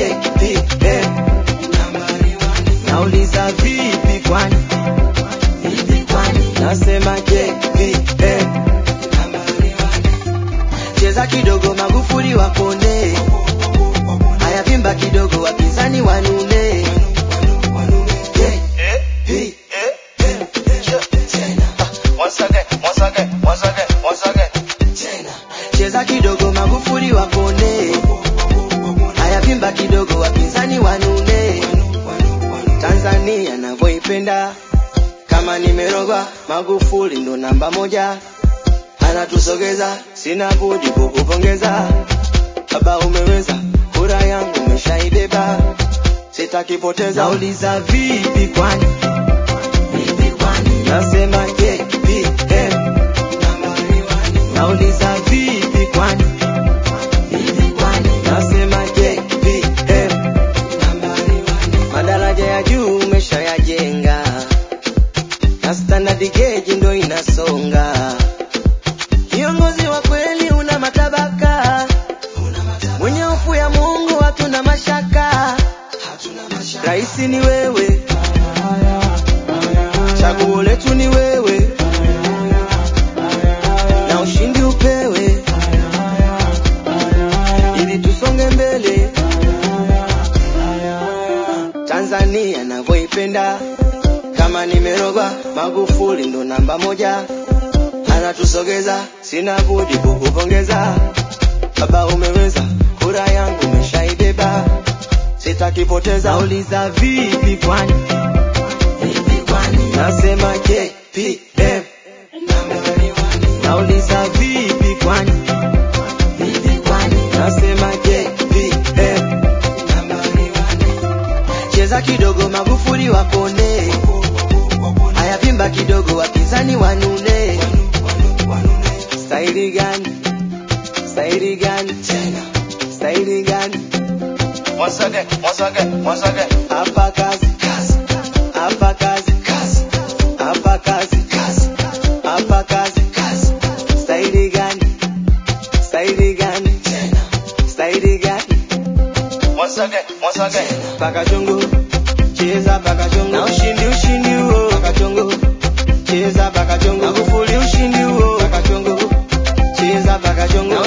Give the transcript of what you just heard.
JPM nauliza vipi kwani, nasema JPM cheza kidogo Magufuli wapone, haya vimba kidogo wapinzani wanune. Cheza kidogo Magufuli wapone, haya vimba kidogo wapinzani wanune. Tanzania navyoipenda, kama nimerogwa Magufuli ndo namba moja, anatusogeza sina budi kukupongeza. Baba umeweza, kura yangu umeshaibeba, sitakipoteza. Nauliza vipi kwani, nasema JPM nauliza vipi kwani, nasema JPM madaraja ya juu umeshayajenga, na standard gauge ndo inasonga. Kiongozi wa kweli una matabaka, mwenye hofu ya Mungu hatuna mashaka. Raisi ni wewe, chaguo letu ni wewe, na ushindi upewe ili tusonge mbele. Tanzania navyoipenda, kama nimerogwa Magufuli ndo namba moja, anatusogeza sina budi kukupongeza. Baba umeweza, kura yangu umeshaibeba, sitakipoteza. Nauliza vipi kwani, nasema JPM nauliza vipi kwani, nasema JPM cheza kidogo Magufuli wapone, haya vimba kidogo wapinzani wanune. Staili gani, staili gani, staili gani? Once again. Hapa kazi, hapa kazi, hapa kazi, hapa kazi. Staili gani, staili gani, staili gani? Once again. Paka chongo, cheza paka chongo, na ushindi huo. Paka chongo, cheza paka chongo, Magufuli ushindi huo. Paka chongo, cheza paka chongo.